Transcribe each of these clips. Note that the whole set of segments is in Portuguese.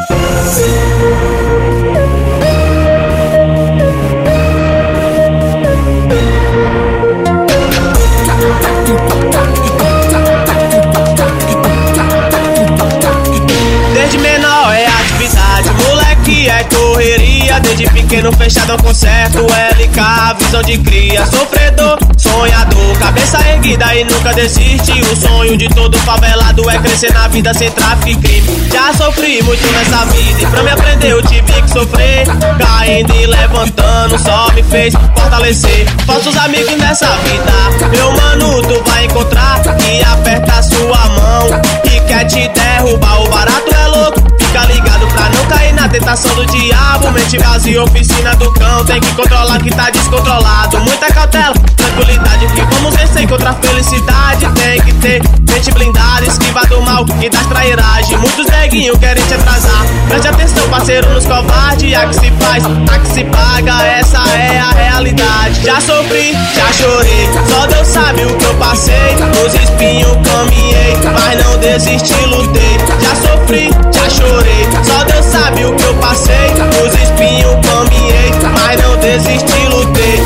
Desde menor é atividade, moleque é correria. Desde pequeno fechado com certo LK, visão de cria. Sofredor, sonhador, cabeça erguida e nunca desiste. O sonho de todo favelado é crescer na vida sem tráfico e crime. Já sofri muito nessa vida e pra me aprender eu tive que sofrer. Caindo e levantando só me fez fortalecer. Falsos amigos nessa vida, meu mano, tu vai encontrar que aperta sua mão e quer te derrubar. O barato é louco, fica ligado pra não cair na tentação do diabo. Mente vazia, oficina do cão, tem que controlar que tá descontrolado. Muita cautela, tranquilidade, que vamos vencer contra a felicidade. Tem que ter mente blindada, esquiva do mal e das trairagens. Muitos neguinhos querem te atrasar, preste atenção parceiro nos covardes. A que se faz, a que se paga, essa é a realidade. Já sofri, já chorei, só Deus sabe o que eu passei. Nos espinhos caminhei, mas não desisti, lutei. Já sofri, já chorei, só Deus sabe o que eu passei. Nos espinhos caminhei, mas não desisti, lutei.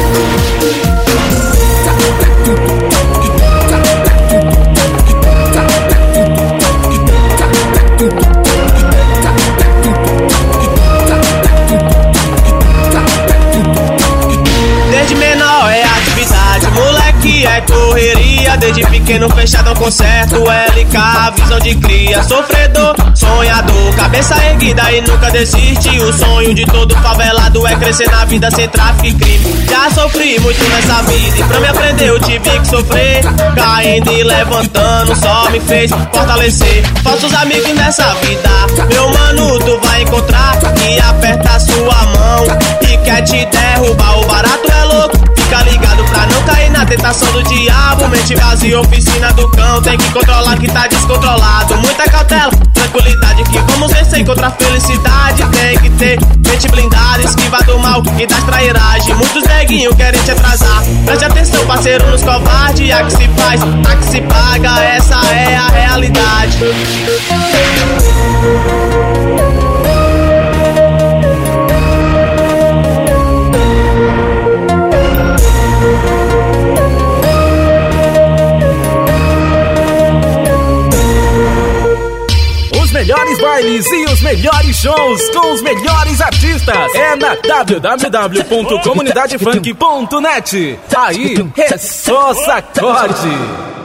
Desde menor é atividade, moleque é correria. Desde pequeno fechado com certo LK, visão de cria. Sofredor, sonhador, cabeça erguida e nunca desiste. O sonho de todo favelado é crescer na vida sem tráfico e crime. Já sofri muito nessa vida e pra me aprender eu tive que sofrer. Caindo e levantando só me fez fortalecer. Falsos amigos nessa vida, meu mano, tu vai encontrar que aperta sua mão e quer te derrubar. O barato é louco, fica ligado pra não cair na tentação do diabo. Mente vazia, oficina do cão, tem que controlar que tá descontrolado. Muita cautela, tranquilidade, que vamos vencer contra a felicidade. Tem que ter mente blindada, esquiva do mal e das trairagens. Muitos neguinhos querem te atrasar, preste atenção parceiro nos covardes. A que se faz, a que se paga, essa é a realidade. Os melhores bailes e os melhores shows com os melhores artistas é na www.comunidadefunk.net. Aí é só sacode.